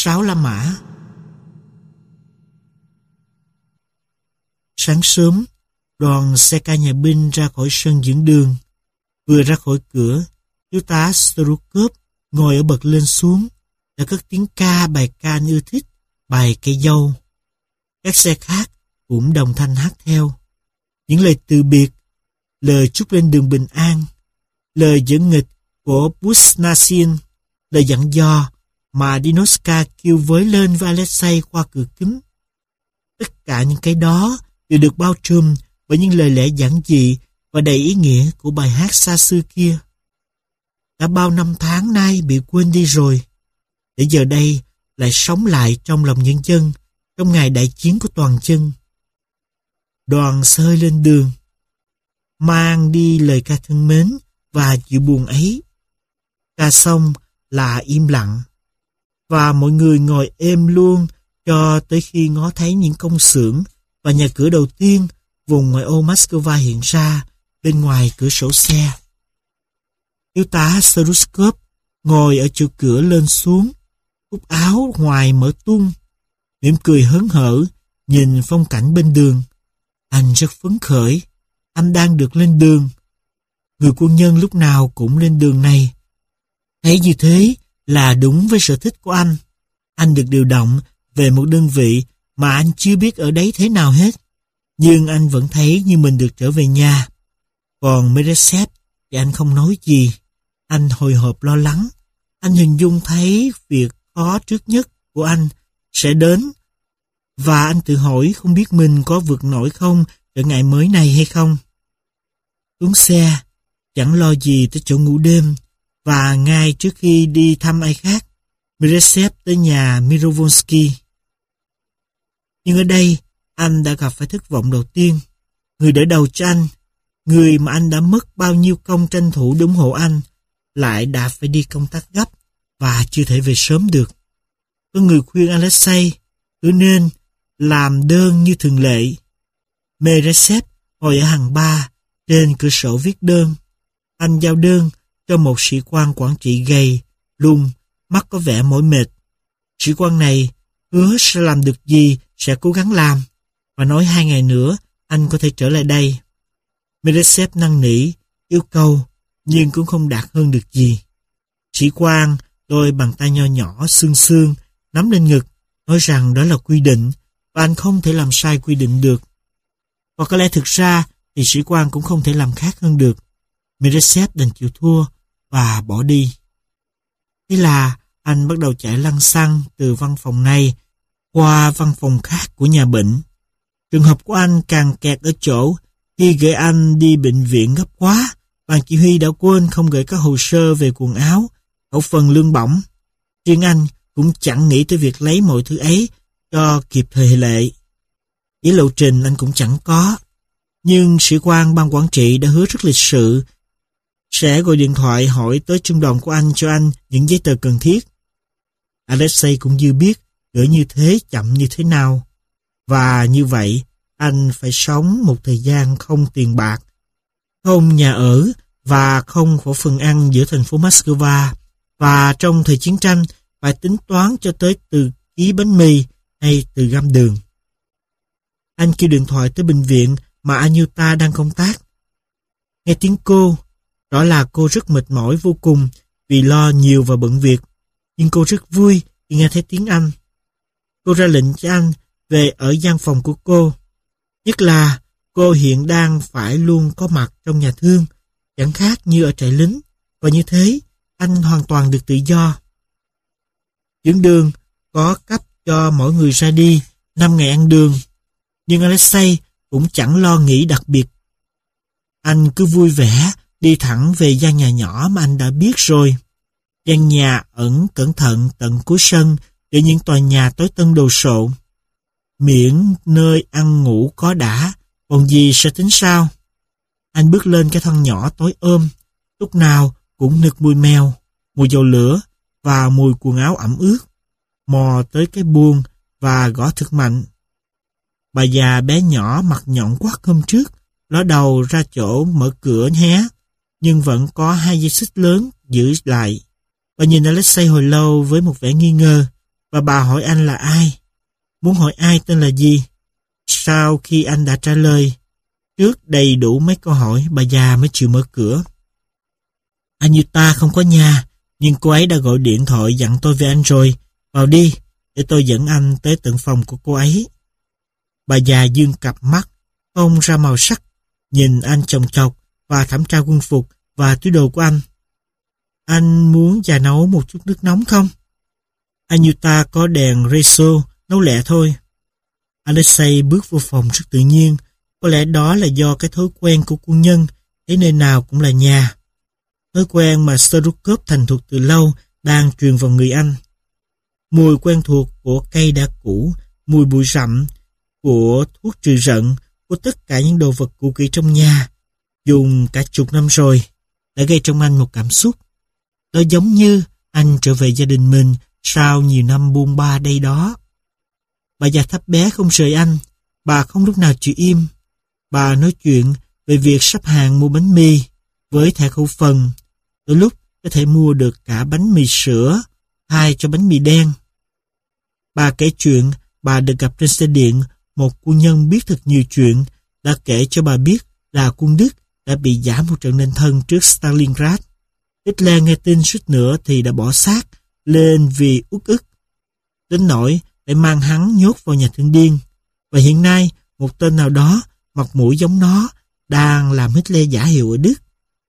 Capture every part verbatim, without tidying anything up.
sáo La Mã. Sáng sớm, đoàn xe ca nhà binh ra khỏi sân dẫn đường. Vừa ra khỏi cửa, thiếu tá Stroukov ngồi ở bậc lên xuống, đã cất tiếng ca bài ca anh yêu thích, bài Cây dâu. Các xe khác cũng đồng thanh hát theo. Những lời từ biệt, lời chúc lên đường bình an, lời dẫn nghịch của Busnasin, lời dặn dò mà Dinoska kêu với lên với Alexei qua cửa kính. Tất cả những cái đó đều được bao trùm bởi những lời lẽ giản dị và đầy ý nghĩa của bài hát xa xưa kia. Đã bao năm tháng nay bị quên đi rồi, để giờ đây lại sống lại trong lòng nhân dân trong ngày đại chiến của toàn dân. Đoàn xơi lên đường, mang đi lời ca thân mến và chịu buồn ấy. Ca xong là im lặng, và mọi người ngồi êm luôn cho tới khi ngó thấy những công xưởng và nhà cửa đầu tiên vùng ngoại ô Moscow hiện ra bên ngoài cửa sổ xe. Thiếu tá Stroukov ngồi ở chỗ cửa lên xuống, cúc áo ngoài mở tung, mỉm cười hớn hở nhìn phong cảnh bên đường. Anh rất phấn khởi, anh đang được lên đường. Người quân nhân lúc nào cũng lên đường này. Thấy như thế là đúng với sở thích của anh. Anh được điều động về một đơn vị mà anh chưa biết ở đấy thế nào hết. Nhưng anh vẫn thấy như mình được trở về nhà. Còn Meresev thì anh không nói gì. Anh hồi hộp lo lắng. Anh hình dung thấy việc khó trước nhất của anh sẽ đến. Và anh tự hỏi không biết mình có vượt nổi không trở ngại mới này hay không. Xuống xe, chẳng lo gì tới chỗ ngủ đêm. Và ngay trước khi đi thăm ai khác, Meresev tới nhà Mirovonsky. Nhưng ở đây, anh đã gặp phải thất vọng đầu tiên. Người đỡ đầu cho anh, người mà anh đã mất bao nhiêu công tranh thủ để ủng hộ anh, lại đã phải đi công tác gấp và chưa thể về sớm được. Có người khuyên Alexei cứ nên làm đơn như thường lệ. Meresev ngồi ở hàng ba, trên cửa sổ viết đơn. Anh giao đơn cho một sĩ quan quản trị gầy, lùn, mắt có vẻ mỏi mệt. Sĩ quan này hứa sẽ làm được gì sẽ cố gắng làm, và nói hai ngày nữa anh có thể trở lại đây. Meresev năn nỉ, yêu cầu, nhưng cũng không đạt hơn được gì. Sĩ quan đôi bàn tay nho nhỏ xương xương nắm lên ngực, nói rằng đó là quy định và anh không thể làm sai quy định được. Và có lẽ thực ra thì sĩ quan cũng không thể làm khác hơn được. Meresev đành chịu thua và bỏ đi. Thế là anh bắt đầu chạy lăng xăng từ văn phòng này qua văn phòng khác của nhà bệnh. Trường hợp của anh càng kẹt ở chỗ khi gửi anh đi bệnh viện gấp quá, ban chỉ huy đã quên không gửi các hồ sơ về quần áo, khẩu phần lương bổng. Riêng anh cũng chẳng nghĩ tới việc lấy mọi thứ ấy cho kịp thời lệ. Giấy lộ trình anh cũng chẳng có. Nhưng sĩ quan ban quản trị đã hứa rất lịch sự sẽ gọi điện thoại hỏi tới trung đoàn của anh cho anh những giấy tờ cần thiết. Alexei cũng dư biết gửi như thế chậm như thế nào. Và như vậy, anh phải sống một thời gian không tiền bạc, không nhà ở và không khẩu phần ăn giữa thành phố Moscow. Và trong thời chiến tranh, phải tính toán cho tới từ ký bánh mì hay từ găm đường. Anh kêu điện thoại tới bệnh viện mà Anyuta đang công tác. Nghe tiếng cô, rõ là cô rất mệt mỏi vô cùng vì lo nhiều và bận việc. Nhưng cô rất vui khi nghe thấy tiếng anh. Cô ra lệnh cho anh về ở gian phòng của cô. Nhất là cô hiện đang phải luôn có mặt trong nhà thương, chẳng khác như ở trại lính. Và như thế, anh hoàn toàn được tự do. Dưỡng đường có cấp cho mỗi người ra đi năm ngày ăn đường. Nhưng Alexei cũng chẳng lo nghĩ đặc biệt. Anh cứ vui vẻ đi thẳng về gian nhà nhỏ mà anh đã biết rồi. Gian nhà ẩn cẩn thận tận cuối sân để những tòa nhà tối tân đồ sộ. Miễn nơi ăn ngủ có đã, còn gì sẽ tính sao? Anh bước lên cái thang nhỏ tối ôm, lúc nào cũng nực mùi mèo, mùi dầu lửa và mùi quần áo ẩm ướt. Mò tới cái buồng và gõ thật mạnh. Bà già bé nhỏ mặt nhọn quắc hôm trước, ló đầu ra chỗ mở cửa hé, nhưng vẫn có hai dây xích lớn giữ lại. Bà nhìn Alexei hồi lâu với một vẻ nghi ngờ, và bà hỏi anh là ai. Muốn hỏi ai tên là gì? Sau khi anh đã trả lời trước đầy đủ mấy câu hỏi, bà già mới chịu mở cửa. Anjuta không có nhà, nhưng cô ấy đã gọi điện thoại dặn tôi về anh rồi. Vào đi, để tôi dẫn anh tới tận phòng của cô ấy. Bà già dương cặp mắt, không ra màu sắc, nhìn anh chòng chọc và thẩm tra quân phục và túi đồ của anh. Anh muốn già nấu một chút nước nóng không? Anjuta có đèn reso, nấu lẹ thôi. Alexei bước vô phòng rất tự nhiên. Có lẽ đó là do cái thói quen của quân nhân, thấy nơi nào cũng là nhà. Thói quen mà Sterukov thành thục từ lâu đang truyền vào người anh. Mùi quen thuộc của cây đã cũ, mùi bụi rậm, của thuốc trừ rận, của tất cả những đồ vật cũ kỹ trong nhà, dùng cả chục năm rồi, đã gây trong anh một cảm xúc. Đó giống như anh trở về gia đình mình sau nhiều năm buông ba đây đó. Bà già thấp bé không rời anh, bà không lúc nào chịu im. Bà nói chuyện về việc sắp hàng mua bánh mì với thẻ khẩu phần. Đôi lúc có thể mua được cả bánh mì sữa thay cho bánh mì đen. Bà kể chuyện bà được gặp trên xe điện một quân nhân biết thật nhiều chuyện, đã kể cho bà biết là quân Đức đã bị giã một trận nên thân trước Stalingrad. Hitler nghe tin suýt nữa thì đã bỏ xác lên vì uất ức, đến nỗi phải mang hắn nhốt vào nhà thương điên. Và hiện nay một tên nào đó mặt mũi giống nó đang làm Hitler giả hiệu ở Đức.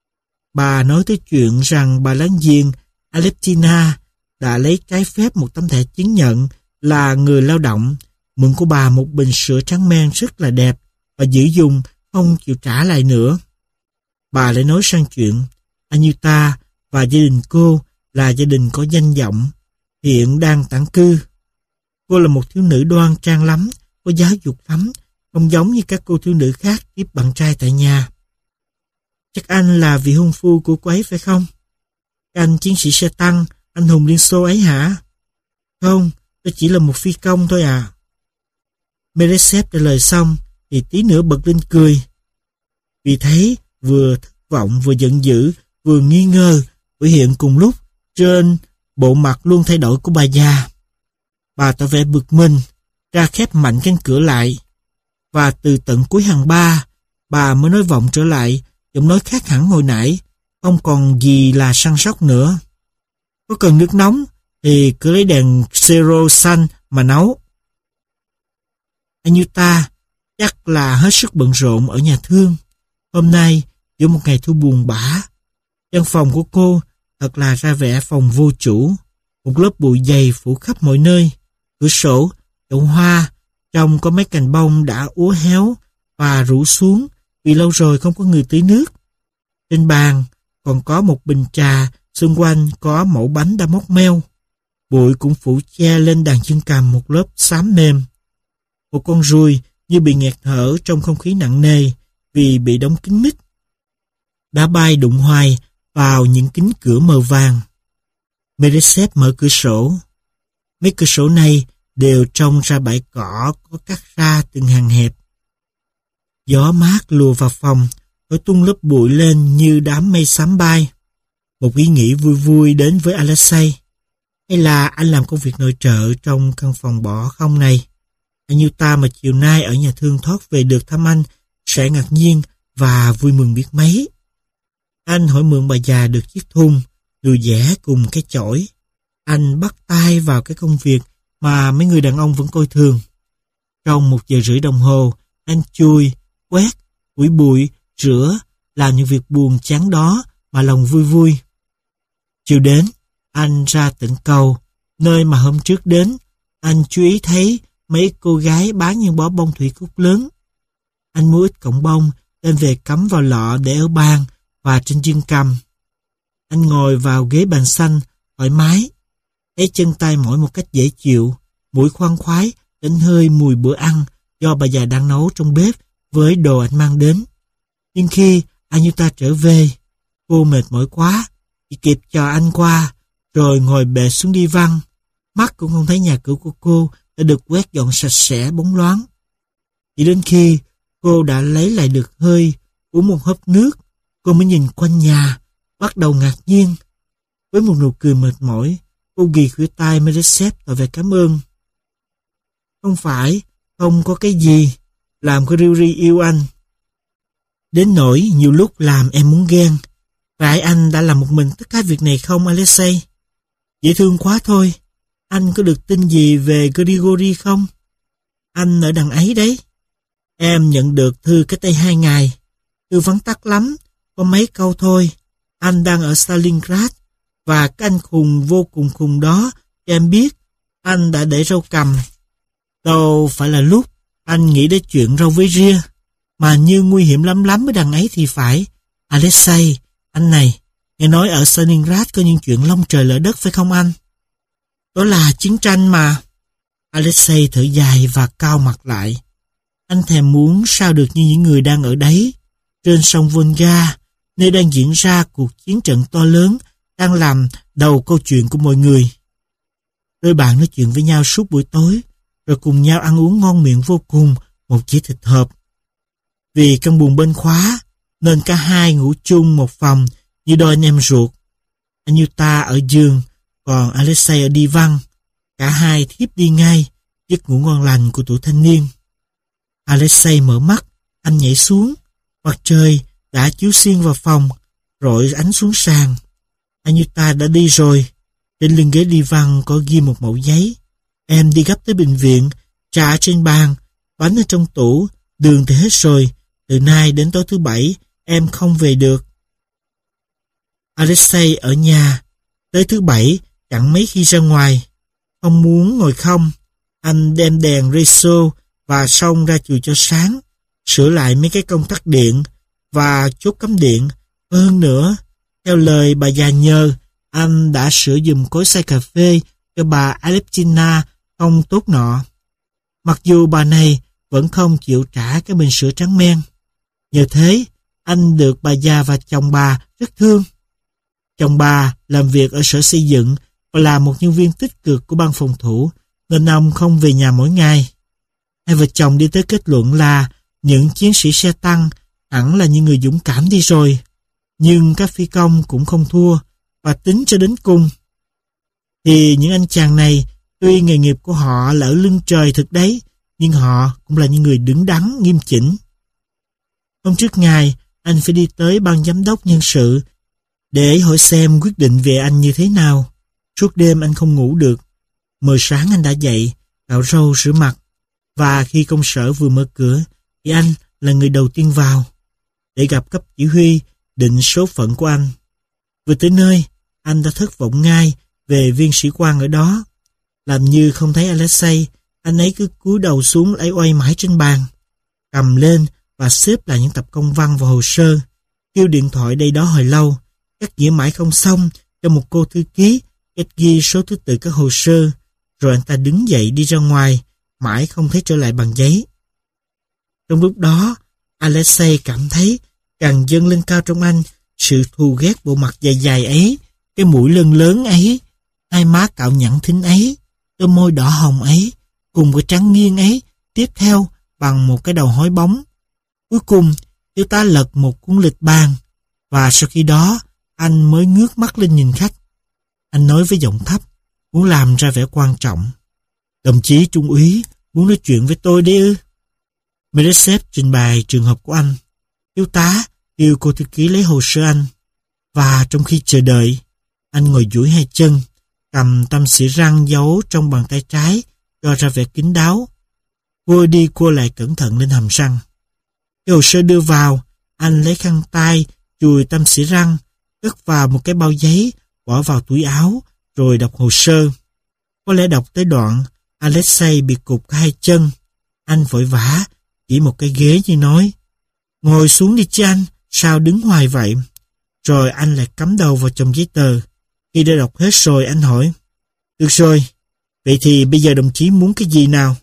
Bà nói tới chuyện rằng bà láng giềng Alexina đã lấy trái phép một tấm thẻ chứng nhận là người lao động, mượn của bà một bình sữa trắng men rất là đẹp và giữ dùng, không chịu trả lại nữa. Bà lại nói sang chuyện Anjuta và gia đình cô là gia đình có danh vọng, hiện đang tản cư. Cô là một thiếu nữ đoan trang lắm, có giáo dục lắm, không giống như các cô thiếu nữ khác tiếp bạn trai tại nhà. Chắc anh là vị hôn phu của cô ấy phải không? Anh chiến sĩ xe tăng, anh hùng Liên Xô ấy hả? Không, tôi chỉ là một phi công thôi à. Meresev trả lời xong thì tí nữa bật lên cười. Vì thấy vừa thất vọng vừa giận dữ vừa nghi ngờ biểu hiện cùng lúc trên bộ mặt luôn thay đổi của bà già. Bà tỏ vẻ bực mình, ra khép mạnh cánh cửa lại. Và từ tận cuối hàng ba, bà mới nói vọng trở lại, giọng nói khác hẳn hồi nãy, không còn gì là săn sóc nữa. Có cần nước nóng thì cứ lấy đèn sero xanh mà nấu. Anjuta chắc là hết sức bận rộn ở nhà thương. Hôm nay, giữa một ngày thu buồn bã, căn phòng của cô thật là ra vẻ phòng vô chủ. Một lớp bụi dày phủ khắp mọi nơi, cửa sổ, chậu hoa, trong có mấy cành bông đã úa héo và rũ xuống vì lâu rồi không có người tưới nước. Trên bàn còn có một bình trà, xung quanh có mẩu bánh đã mốc meo. Bụi cũng phủ che lên đàn dương cầm một lớp xám mềm. Một con ruồi như bị nghẹt thở trong không khí nặng nề vì bị đóng kín mít, đã bay đụng hoài vào những kính cửa mờ vàng. Meresev mở cửa sổ. Mấy cửa sổ này đều trông ra bãi cỏ có cắt ra từng hàng hẹp. Gió mát lùa vào phòng, thổi tung lớp bụi lên như đám mây xám bay. Một ý nghĩ vui vui đến với Alexei. Hay là anh làm công việc nội trợ trong căn phòng bỏ không này? Anjuta mà chiều nay ở nhà thương thoát về được thăm anh sẽ ngạc nhiên và vui mừng biết mấy. Anh hỏi mượn bà già được chiếc thun, đùi dẻ cùng cái chổi. Anh bắt tay vào cái công việc mà mấy người đàn ông vẫn coi thường. Trong một giờ rưỡi đồng hồ, anh chui, quét, phủi bụi, rửa, làm những việc buồn chán đó mà lòng vui vui. Chiều đến, anh ra tận cầu, nơi mà hôm trước đến, anh chú ý thấy mấy cô gái bán những bó bông thủy cúc lớn. Anh mua ít cọng bông, đem về cắm vào lọ để ở bàn và trên dương cầm. Anh ngồi vào ghế bàn xanh, thoải mái, thấy chân tay mỏi một cách dễ chịu, mũi khoan khoái, đánh hơi mùi bữa ăn do bà già đang nấu trong bếp với đồ anh mang đến. Nhưng khi Anjuta trở về, cô mệt mỏi quá, chỉ kịp cho anh qua, rồi ngồi bệt xuống đi văn. Mắt cũng không thấy nhà cửa của cô đã được quét dọn sạch sẽ bóng loáng. Chỉ đến khi cô đã lấy lại được hơi, uống một hớp nước, cô mới nhìn quanh nhà, bắt đầu ngạc nhiên. Với một nụ cười mệt mỏi, Cô ghi khuỷu tay Meresep tỏ vẻ cảm ơn. Không phải, không có cái gì, làm cô Riri yêu anh. Đến nỗi nhiều lúc làm em muốn ghen. Phải anh đã làm một mình tất cả việc này không, Alexei? Dễ thương quá thôi. Anh có được tin gì về Grigori không? Anh ở đằng ấy đấy. Em nhận được thư cách đây hai ngày. Thư vắn tắt lắm, có mấy câu thôi. Anh đang ở Stalingrad, và cái anh khùng vô cùng khùng đó, cho em biết, anh đã để râu cầm. Đâu phải là lúc anh nghĩ đến chuyện râu với ria, mà như nguy hiểm lắm lắm ở đằng ấy thì phải. Alexei, anh này, nghe nói ở Stalingrad có những chuyện long trời lở đất phải không anh? Đó là chiến tranh mà. Alexei thở dài và cau mặt lại. Anh thèm muốn sao được như những người đang ở đấy, trên sông Volga, nơi đang diễn ra cuộc chiến trận to lớn, đang làm đầu câu chuyện của mọi người. Đôi bạn nói chuyện với nhau suốt buổi tối, rồi cùng nhau ăn uống ngon miệng vô cùng một dĩa thịt hộp. Vì căn buồng bên khóa, nên cả hai ngủ chung một phòng như đôi anh em ruột. Anyuta ở giường, còn Alexei ở đi văn. Cả hai thiếp đi ngay, giấc ngủ ngon lành của tuổi thanh niên. Alexei mở mắt, anh nhảy xuống. Mặt trời đã chiếu xuyên vào phòng, rọi ánh xuống sàn. Anyuta đã đi rồi. Trên lưng ghế đi văn có ghi một mẩu giấy. Em đi gấp tới bệnh viện, trà trên bàn, bánh ở trong tủ, đường thì hết rồi. Từ nay đến tối thứ bảy, em không về được. Alexei ở nhà, tới thứ bảy chẳng mấy khi ra ngoài. Không muốn ngồi không, anh đem đèn reso và xong ra chùi cho sáng, sửa lại mấy cái công tắc điện và chốt cắm điện. Hơn nữa, theo lời bà già nhờ, anh đã sửa giùm cối xay cà phê cho bà Alexina không tốt nọ. Mặc dù bà này vẫn không chịu trả cái bình sữa trắng men. Nhờ thế, anh được bà già và chồng bà rất thương. Chồng bà làm việc ở sở xây dựng và là một nhân viên tích cực của ban phòng thủ, nên ông không về nhà mỗi ngày. Hai vợ chồng đi tới kết luận là những chiến sĩ xe tăng hẳn là những người dũng cảm đi rồi. Nhưng các phi công cũng không thua, và tính cho đến cùng. Thì những anh chàng này, tuy nghề nghiệp của họ là ở lưng trời thực đấy, nhưng họ cũng là những người đứng đắn, nghiêm chỉnh. Hôm trước ngày, anh phải đi tới ban giám đốc nhân sự để hỏi xem quyết định về anh như thế nào. Suốt đêm anh không ngủ được. Mờ sáng anh đã dậy, cạo râu rửa mặt, và khi công sở vừa mở cửa, thì anh là người đầu tiên vào, để gặp cấp chỉ huy định số phận của anh. Vừa tới nơi, anh đã thất vọng ngay về viên sĩ quan ở đó. Làm như không thấy Alexei, anh ấy cứ cúi đầu xuống lấy oai mãi trên bàn, cầm lên và xếp lại những tập công văn và hồ sơ, kêu điện thoại đây đó hồi lâu, cắt nghĩa mãi không xong cho một cô thư ký cách ghi số thứ tự các hồ sơ, rồi anh ta đứng dậy đi ra ngoài, mãi không thấy trở lại bằng giấy. Trong lúc đó, Alexei cảm thấy càng dâng lên cao trong anh sự thù ghét bộ mặt dài dài ấy, cái mũi lớn lớn ấy, hai má cạo nhẵn thính ấy, đôi môi đỏ hồng ấy, cùng cái trắng nghiêng ấy, tiếp theo bằng một cái đầu hói bóng. Cuối cùng, thiếu tá lật một cuốn lịch bàn, và sau khi đó, anh mới ngước mắt lên nhìn khách. Anh nói với giọng thấp, muốn làm ra vẻ quan trọng. Đồng chí trung úy, muốn nói chuyện với tôi đấy ư? Meresep trình bày trường hợp của anh. Thiếu tá kêu cô thư ký lấy hồ sơ anh. Và trong khi chờ đợi, anh ngồi duỗi hai chân, cầm tăm xỉ răng giấu trong bàn tay trái, cho ra vẻ kín đáo. Cô đi cô lại cẩn thận lên hàm răng. Cái hồ sơ đưa vào, anh lấy khăn tay, chùi tăm xỉ răng, cất vào một cái bao giấy, bỏ vào túi áo, rồi đọc hồ sơ. Có lẽ đọc tới đoạn, Alexei bị cụt hai chân. Anh vội vã, chỉ một cái ghế như nói, ngồi xuống đi chứ anh, sao đứng hoài vậy? Rồi anh lại cắm đầu vào chồng giấy tờ. Khi đã đọc hết rồi, anh hỏi, được rồi, vậy thì bây giờ đồng chí muốn cái gì nào?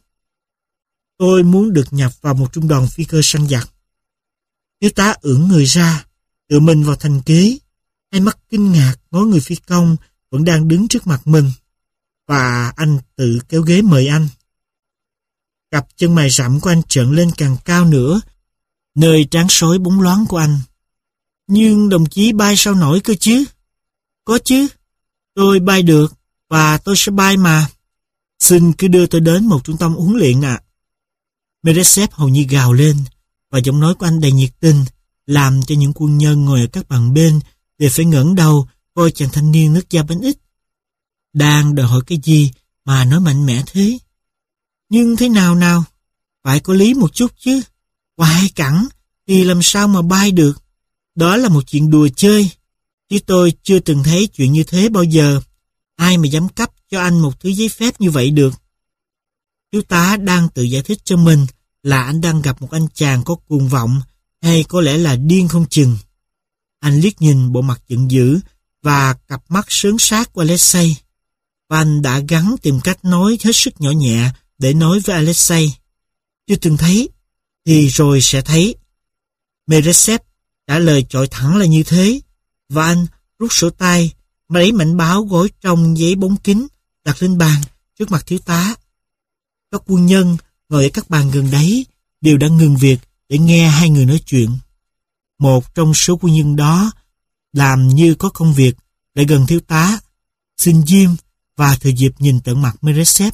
Tôi muốn được nhập vào một trung đoàn phi cơ săn giặc. Thiếu tá ưỡn người ra, tựa mình vào thành ghế, hai mắt kinh ngạc ngó người phi công vẫn đang đứng trước mặt mình, và anh tự kéo ghế mời anh. Cặp chân mày rậm của anh trợn lên càng cao nữa, nơi trán sói bóng loáng của anh. Nhưng đồng chí bay sao nổi cơ chứ? Có chứ, tôi bay được, Và tôi sẽ bay mà. Xin cứ đưa tôi đến một trung tâm huấn luyện ạ. À. Mereshev hầu như gào lên, và giọng nói của anh đầy nhiệt tình, làm cho những quân nhân ngồi ở các bàn bên đều phải ngẩng đầu coi chàng thanh niên nước da bánh ít. Đang đòi hỏi cái gì mà nói mạnh mẽ thế? Nhưng thế nào nào? Phải có lý một chút chứ. Quái cẳng thì làm sao mà bay được? Đó là một chuyện đùa chơi, chứ tôi chưa từng thấy chuyện như thế bao giờ. Ai mà dám cấp cho anh một thứ giấy phép như vậy được? Thiếu tá đang tự giải thích cho mình là anh đang gặp một anh chàng có cuồng vọng, hay có lẽ là điên không chừng. Anh liếc nhìn bộ mặt giận dữ và cặp mắt sớn sát của Alexei, và anh đã gắng tìm cách nói hết sức nhỏ nhẹ để nói với Alexei. Chưa từng thấy, thì rồi sẽ thấy. Mereshev trả lời chọi thẳng là như thế, và anh rút sổ tay, lấy mảnh báo gói trong giấy bóng kính, đặt lên bàn trước mặt thiếu tá. Các quân nhân ngồi ở các bàn gần đấy đều đã ngừng việc để nghe hai người nói chuyện. Một trong số quân nhân đó làm như có công việc lại gần thiếu tá, xin diêm và thừa dịp nhìn tận mặt Mereshev.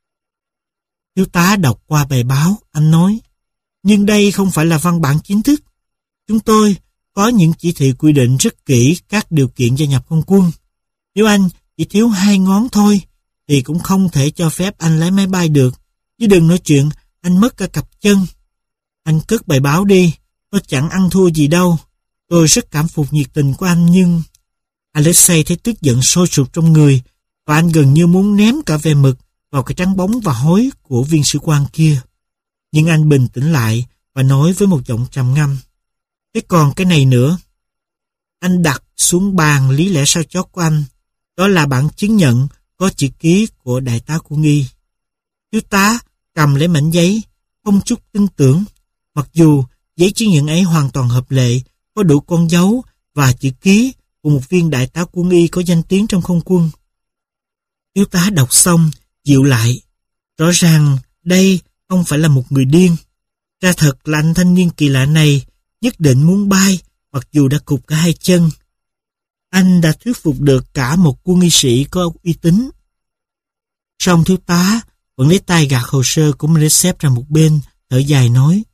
Thiếu tá đọc qua bài báo, anh nói: nhưng đây không phải là văn bản chính thức. Chúng tôi có những chỉ thị quy định rất kỹ các điều kiện gia nhập không quân. Nếu anh chỉ thiếu hai ngón thôi thì cũng không thể cho phép anh lái máy bay được. Chứ đừng nói chuyện anh mất cả cặp chân. Anh cất bài báo đi, tôi chẳng ăn thua gì đâu. Tôi rất cảm phục nhiệt tình của anh, nhưng... Alexei thấy tức giận sôi sục trong người, và anh gần như muốn ném cả ve mực vào cái trắng bóng và hối của viên sĩ quan kia. Nhưng anh bình tĩnh lại và nói với một giọng trầm ngâm: thế còn cái này nữa. Anh đặt xuống bàn lý lẽ sao chót của anh. Đó là bản chứng nhận có chữ ký của đại tá quân y. Thiếu tá cầm lấy mảnh giấy, không chút tin tưởng, mặc dù giấy chứng nhận ấy hoàn toàn hợp lệ, có đủ con dấu và chữ ký của một viên đại tá quân y có danh tiếng trong không quân. Thiếu tá đọc xong, dịu lại. Rõ ràng đây không phải là một người điên. Ra thật là anh thanh niên kỳ lạ này nhất định muốn bay, mặc dù đã cụt cả hai chân. Anh đã thuyết phục được cả một quân y sĩ có uy tín. Song thiếu tá vẫn lấy tay gạt hồ sơ của Mereshev ra một bên, thở dài nói: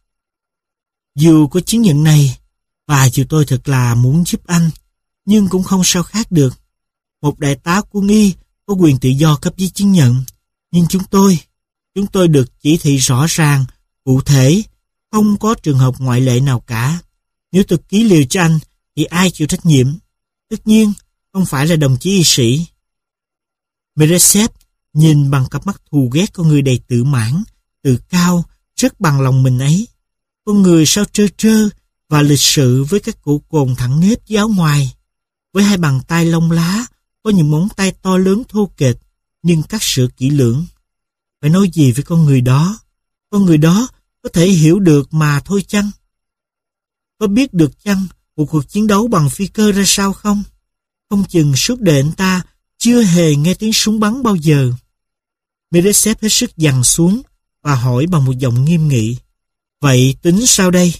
dù có chứng nhận này, và dù tôi thật là muốn giúp anh, nhưng cũng không sao khác được. Một đại tá quân y có quyền tự do cấp giấy chứng nhận, nhưng chúng tôi, chúng tôi được chỉ thị rõ ràng, cụ thể, không có trường hợp ngoại lệ nào cả. Nếu tôi ký liều cho anh, thì ai chịu trách nhiệm? Tất nhiên, không phải là đồng chí y sĩ. Mereshev nhìn bằng cặp mắt thù ghét con người đầy tự mãn, tự cao, rất bằng lòng mình ấy. Con người sao trơ trơ và lịch sự với các cổ cồn thẳng nếp dưới áo ngoài, với hai bàn tay lông lá, có những móng tay to lớn thô kệch, nhưng cắt sữa kỹ lưỡng. Phải nói gì với con người đó? Con người đó có thể hiểu được mà thôi chăng? Có biết được chăng một cuộc chiến đấu bằng phi cơ ra sao không? Không chừng suốt đời anh ta chưa hề nghe tiếng súng bắn bao giờ. Mereshev hết sức dằn xuống và hỏi bằng một giọng nghiêm nghị: vậy tính sao đây?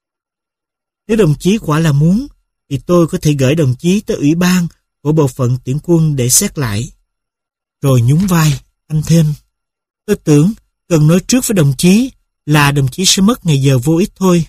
Nếu đồng chí quả là muốn, thì tôi có thể gửi đồng chí tới ủy ban của bộ phận tuyển quân để xét lại. Rồi nhún vai, anh thêm: tôi tưởng cần nói trước với đồng chí là đồng chí sẽ mất ngày giờ vô ích thôi.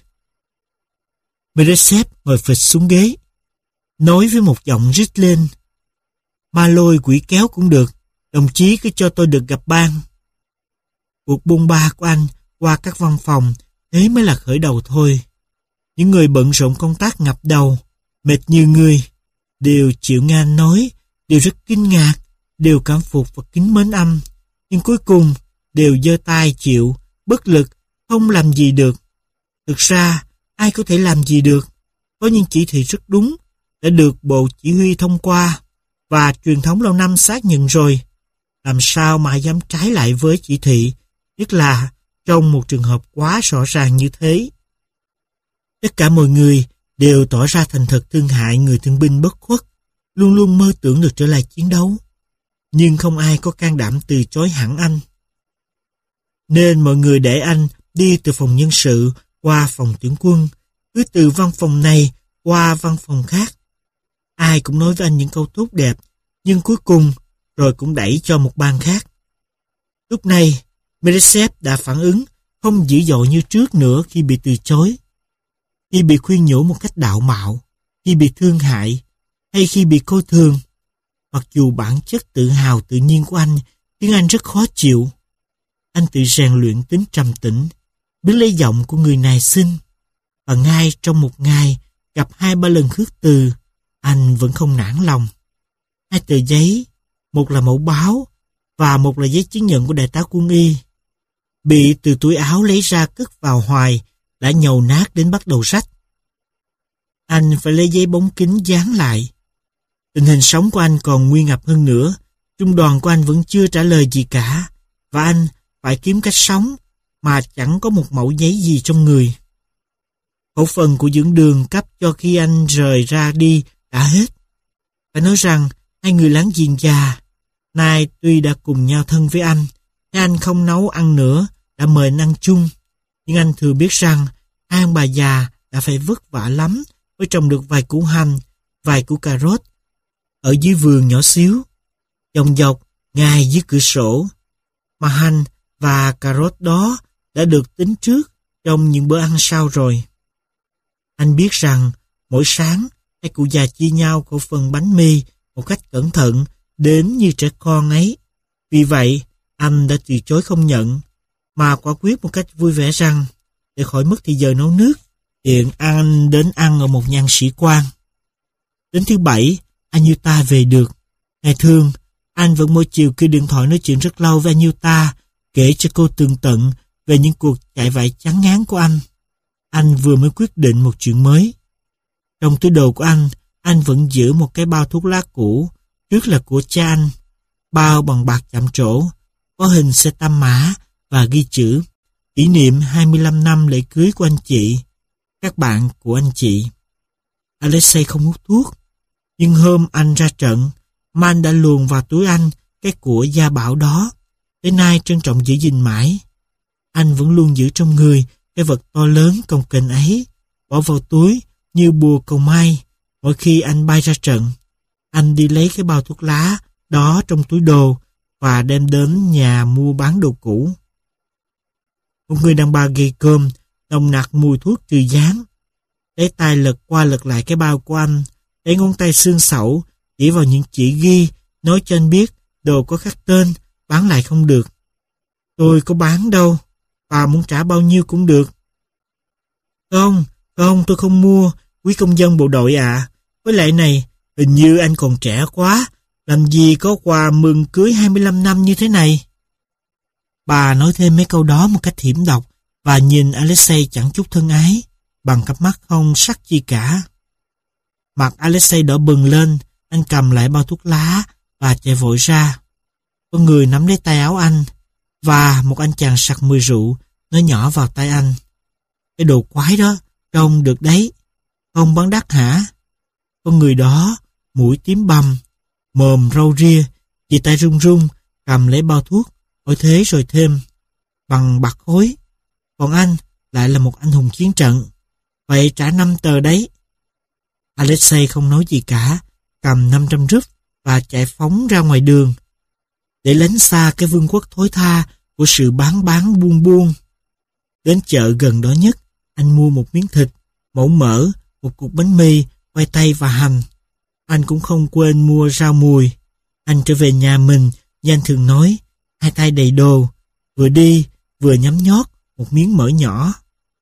Mereshev ngồi phịch xuống ghế, nói với một giọng rít lên: ma lôi quỷ kéo cũng được, đồng chí cứ cho tôi được gặp ban. Cuộc bôn ba của anh qua các văn phòng, thế mới là khởi đầu thôi. Những người bận rộn công tác ngập đầu, mệt như người, đều chịu nghe anh nói, đều rất kinh ngạc, đều cảm phục và kính mến anh, nhưng cuối cùng đều giơ tay chịu, bất lực, không làm gì được. Thực ra, ai có thể làm gì được? Có những chỉ thị rất đúng, đã được Bộ Chỉ huy thông qua, và truyền thống lâu năm xác nhận rồi. Làm sao mà dám trái lại với chỉ thị, nhất là trong một trường hợp quá rõ ràng như thế? Tất cả mọi người đều tỏ ra thành thật thương hại người thương binh bất khuất, luôn luôn mơ tưởng được trở lại chiến đấu. Nhưng không ai có can đảm từ chối hẳn anh. Nên mọi người để anh đi từ phòng nhân sự qua phòng tuyển quân, cứ từ văn phòng này qua văn phòng khác. Ai cũng nói với anh những câu tốt đẹp, nhưng cuối cùng rồi cũng đẩy cho một ban khác. Lúc này, Meresep đã phản ứng không dữ dội như trước nữa khi bị từ chối, khi bị khuyên nhủ một cách đạo mạo, khi bị thương hại, hay khi bị coi thường. Mặc dù bản chất tự hào tự nhiên của anh khiến anh rất khó chịu, anh tự rèn luyện tính trầm tĩnh, biết lấy giọng của người này xinh. Và ngay trong một ngày gặp hai ba lần khước từ, anh vẫn không nản lòng. Hai tờ giấy, một là mẫu báo và một là giấy chứng nhận của đại tá quân y, bị từ túi áo lấy ra cất vào hoài, đã nhầu nát đến bắt đầu rách. Anh phải lấy giấy bóng kính dán lại. Tình hình sống của anh còn nguy ngập hơn nữa. Trung đoàn của anh vẫn chưa trả lời gì cả, và anh phải kiếm cách sống mà chẳng có một mẩu giấy gì trong người. Khẩu phần của dưỡng đường cấp cho khi anh rời ra đi đã hết. Phải nói rằng hai người láng giềng già nay tuy đã cùng nhau thân với anh, nhưng anh không nấu ăn nữa, đã mời anh ăn chung. Nhưng anh thừa biết rằng hai ông bà già đã phải vất vả lắm mới trồng được vài củ hành, vài củ cà rốt ở dưới vườn nhỏ xíu, dòng dọc ngay dưới cửa sổ. Mà hành và cà rốt đó đã được tính trước trong những bữa ăn sau rồi. Anh biết rằng mỗi sáng hai cụ già chia nhau khẩu phần bánh mì một cách cẩn thận đến như trẻ con ấy. Vì vậy, anh đã từ chối không nhận, mà quả quyết một cách vui vẻ rằng để khỏi mất thì giờ nấu nước, hiện anh đến ăn ở một nhà sĩ quan. Đến thứ bảy, Anjuta về được. Ngày thường, anh vẫn mỗi chiều kêu điện thoại nói chuyện rất lâu với Anjuta, kể cho cô tường tận về những cuộc chạy vạy chán ngán của anh. Anh vừa mới quyết định một chuyện mới. Trong túi đồ của anh, anh vẫn giữ một cái bao thuốc lá cũ, trước là của cha anh, bao bằng bạc chạm trổ, có hình xe tam mã và ghi chữ kỷ niệm hai mươi lăm năm lễ cưới của anh chị, các bạn của anh chị. Alexei không hút thuốc, nhưng hôm anh ra trận, Man đã luồn vào túi anh cái của gia bảo đó, tới nay trân trọng giữ gìn mãi. Anh vẫn luôn giữ trong người cái vật to lớn cồng kềnh ấy, bỏ vào túi như bùa cầu may. Mỗi khi anh bay ra trận, anh đi lấy cái bao thuốc lá đó trong túi đồ và đem đến nhà mua bán đồ cũ. Một người đàn bà gầy còm, nồng nặc mùi thuốc trừ gián, lấy tay lật qua lật lại cái bao của anh, lấy ngón tay xương sẩu chỉ vào những chỉ ghi, nói cho anh biết đồ có khắc tên, bán lại không được. Tôi có bán đâu, bà muốn trả bao nhiêu cũng được. Không, không, tôi không mua, quý công dân bộ đội ạ. Với lại này, hình như anh còn trẻ quá, làm gì có quà mừng cưới hai mươi lăm năm như thế này. Bà nói thêm mấy câu đó một cách hiểm độc và nhìn Alexei chẳng chút thân ái, bằng cặp mắt không sắc chi cả. Mặt Alexei đỏ bừng lên, anh cầm lại bao thuốc lá và chạy vội ra. Có người nắm lấy tay áo anh, và một anh chàng sặc mùi rượu nói nhỏ vào tay anh. Cái đồ quái đó, trông được đấy, không bán đắt hả? Con người đó, mũi tím bầm, mồm râu ria, chỉ tay run run, cầm lấy bao thuốc, hỏi thế rồi thêm, bằng bạc khối. Còn anh lại là một anh hùng chiến trận, vậy trả năm tờ đấy. Alexei không nói gì cả, cầm năm trăm rúp và chạy phóng ra ngoài đường, để lánh xa cái vương quốc thối tha của sự bán bán buôn buôn. Đến chợ gần đó nhất, anh mua một miếng thịt, mẩu mỡ, một cục bánh mì, khoai tây và hành. Anh cũng không quên mua rau mùi. Anh trở về nhà mình, như anh thường nói, hai tay đầy đồ, vừa đi vừa nhấm nhót một miếng mỡ nhỏ.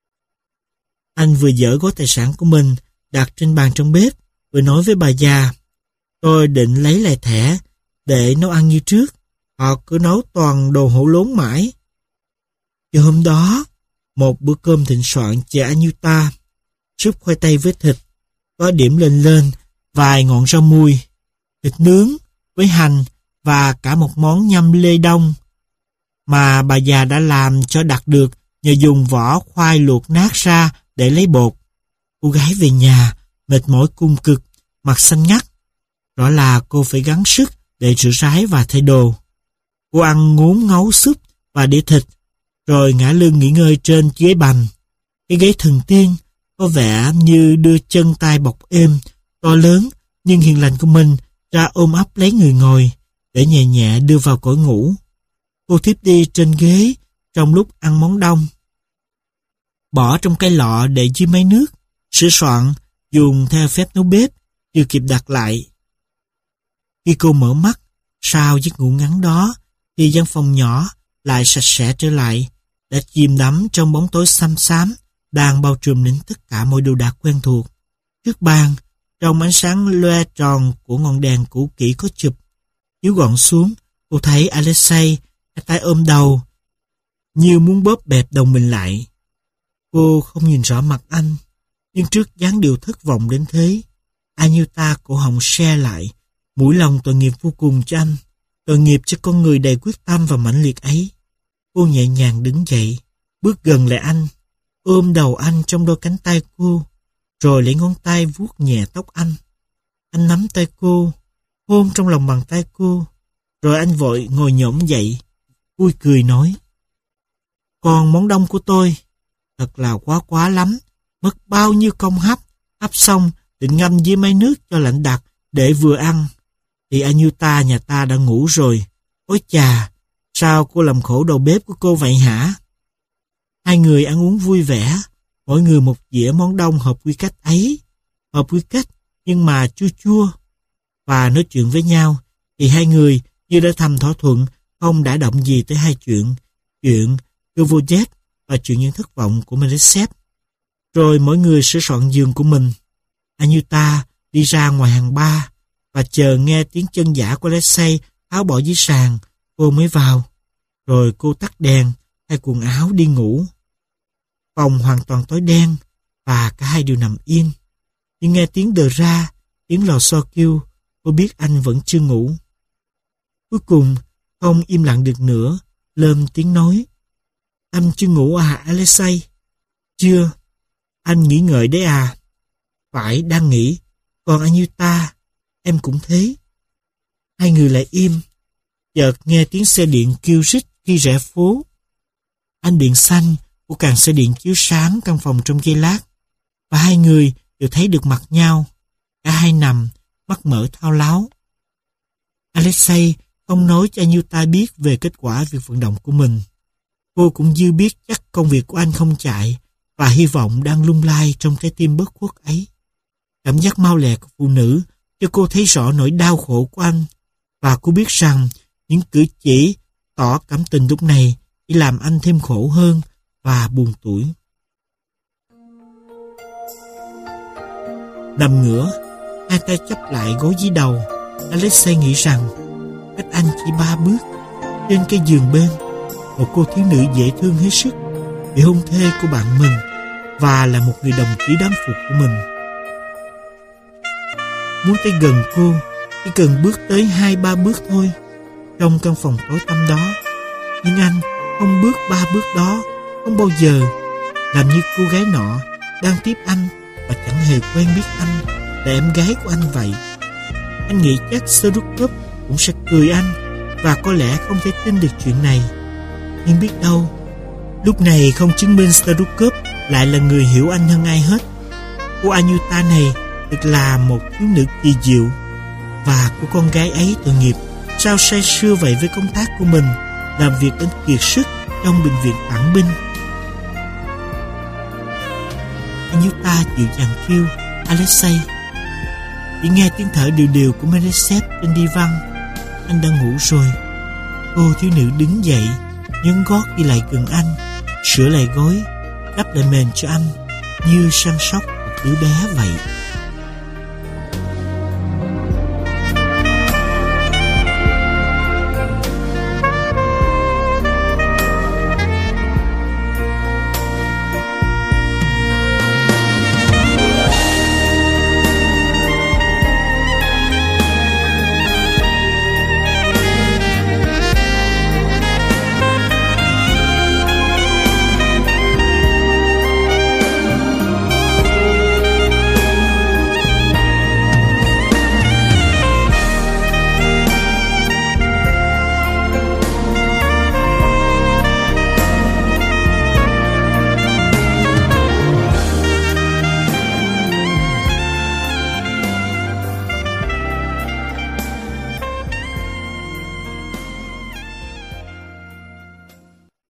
Anh vừa dỡ gói tài sản của mình đặt trên bàn trong bếp, vừa nói với bà già, tôi định lấy lại thẻ để nấu ăn như trước, họ cứ nấu toàn đồ hổ lốn mãi. Chiều hôm đó, một bữa cơm thịnh soạn chờ Anjuta, súp khoai tây với thịt, có điểm lên lên vài ngọn rau mùi, thịt nướng với hành và cả một món nhâm lê đông mà bà già đã làm cho đặc được nhờ dùng vỏ khoai luộc nát ra để lấy bột. Cô gái về nhà, mệt mỏi cung cực, mặt xanh ngắt. Rõ là cô phải gắng sức để rửa ráy và thay đồ. Cô ăn ngốn ngấu súp và đĩa thịt, rồi ngả lưng nghỉ ngơi trên ghế bành. Cái ghế thần tiên có vẻ như đưa chân tay bọc êm, to lớn nhưng hiền lành của mình ra ôm ấp lấy người ngồi, để nhẹ nhẹ đưa vào cõi ngủ. Cô thiếp đi trên ghế trong lúc ăn món đông. Bỏ trong cái lọ để dưới máy nước, sửa soạn, dùng theo phép nấu bếp, chưa kịp đặt lại. Khi cô mở mắt, sau giấc ngủ ngắn đó, thì gian phòng nhỏ lại sạch sẽ trở lại, đã chìm đắm trong bóng tối xăm xám, đang bao trùm đến tất cả mọi đồ đạc quen thuộc. Trước bàn, trong ánh sáng loe tròn của ngọn đèn cũ kỹ có chụp, chiếu gọn xuống, cô thấy Alexei hai tay ôm đầu, như muốn bóp bẹp đầu mình lại. Cô không nhìn rõ mặt anh, nhưng trước dáng điệu thất vọng đến thế, Anyuta cổ họng se lại, mũi lòng tội nghiệp vô cùng cho anh, tội nghiệp cho con người đầy quyết tâm và mãnh liệt ấy. Cô nhẹ nhàng đứng dậy, bước gần lại anh, ôm đầu anh trong đôi cánh tay cô, rồi lấy ngón tay vuốt nhẹ tóc anh. Anh nắm tay cô, hôn trong lòng bàn tay cô, rồi anh vội ngồi nhổm dậy, vui cười nói: "Còn món đông của tôi, thật là quá quá lắm, mất bao nhiêu công hấp, hấp xong định ngâm dưới máy nước cho lạnh đặc để vừa ăn. Thì Anyuta nhà ta đã ngủ rồi. Ôi chà, sao cô làm khổ đầu bếp của cô vậy hả?" Hai người ăn uống vui vẻ, mỗi người một dĩa món đông hợp quy cách ấy, hợp quy cách nhưng mà chua chua. Và nói chuyện với nhau, thì hai người như đã thầm thỏa thuận không đã động gì tới hai chuyện, chuyện Kovojet và chuyện những thất vọng của Meresev. Rồi mỗi người sửa soạn giường của mình. Anyuta đi ra ngoài hàng bar và chờ nghe tiếng chân giả của Alexei tháo bỏ dưới sàn, cô mới vào. Rồi cô tắt đèn, thay quần áo đi ngủ. Phòng hoàn toàn tối đen và cả hai đều nằm yên. Nhưng nghe tiếng đờ ra, tiếng lò xo kêu, cô biết anh vẫn chưa ngủ. Cuối cùng, không im lặng được nữa, lơm tiếng nói: "Anh chưa ngủ à Alexei?" "Chưa." "Anh nghĩ ngợi đấy à?" "Phải, đang nghĩ. Còn Anyuta, em cũng thế." Hai người lại im. Chợt nghe tiếng xe điện kêu rít khi rẽ phố. Ánh điện xanh của càng xe điện chiếu sáng căn phòng trong giây lát, và hai người đều thấy được mặt nhau. Cả hai nằm, mắt mở thao láo. Alexei không nói cho Anyuta biết về kết quả việc vận động của mình. Cô cũng dư biết chắc công việc của anh không chạy, và hy vọng đang lung lay trong trái tim bất khuất ấy. Cảm giác mau lẹ của phụ nữ cho cô thấy rõ nỗi đau khổ của anh, và cô biết rằng những cử chỉ tỏ cảm tình lúc này chỉ làm anh thêm khổ hơn và buồn tủi. Nằm ngửa, hai tay chắp lại gối dưới đầu, Alexei nghĩ rằng cách anh chỉ ba bước, trên cái giường bên, một cô thiếu nữ dễ thương hết sức, vị hôn thê của bạn mình và là một người đồng chí đáng phục của mình. Muốn tới gần cô, chỉ cần bước tới hai ba bước thôi, trong căn phòng tối tăm đó. Nhưng anh không bước ba bước đó, không bao giờ, làm như cô gái nọ đang tiếp anh và chẳng hề quen biết anh là em gái của anh vậy. Anh nghĩ chắc Sterukov cũng sẽ cười anh và có lẽ không thể tin được chuyện này. Nhưng biết đâu, lúc này không chứng minh Sterukov lại là người hiểu anh hơn ai hết. Cô Anyuta này thật là một thiếu nữ kỳ diệu, và cô con gái ấy tội nghiệp sao say sưa vậy với công tác của mình, làm việc đến kiệt sức trong bệnh viện tản binh. Anyuta dịu dàng kêu Alexei. Chỉ nghe tiếng thở đều đều của Meresev trên đi văn. Anh đang ngủ rồi. Cô thiếu nữ đứng dậy, nhấn gót đi lại gần anh, sửa lại gối, đắp lại mền cho anh, như săn sóc một đứa bé vậy.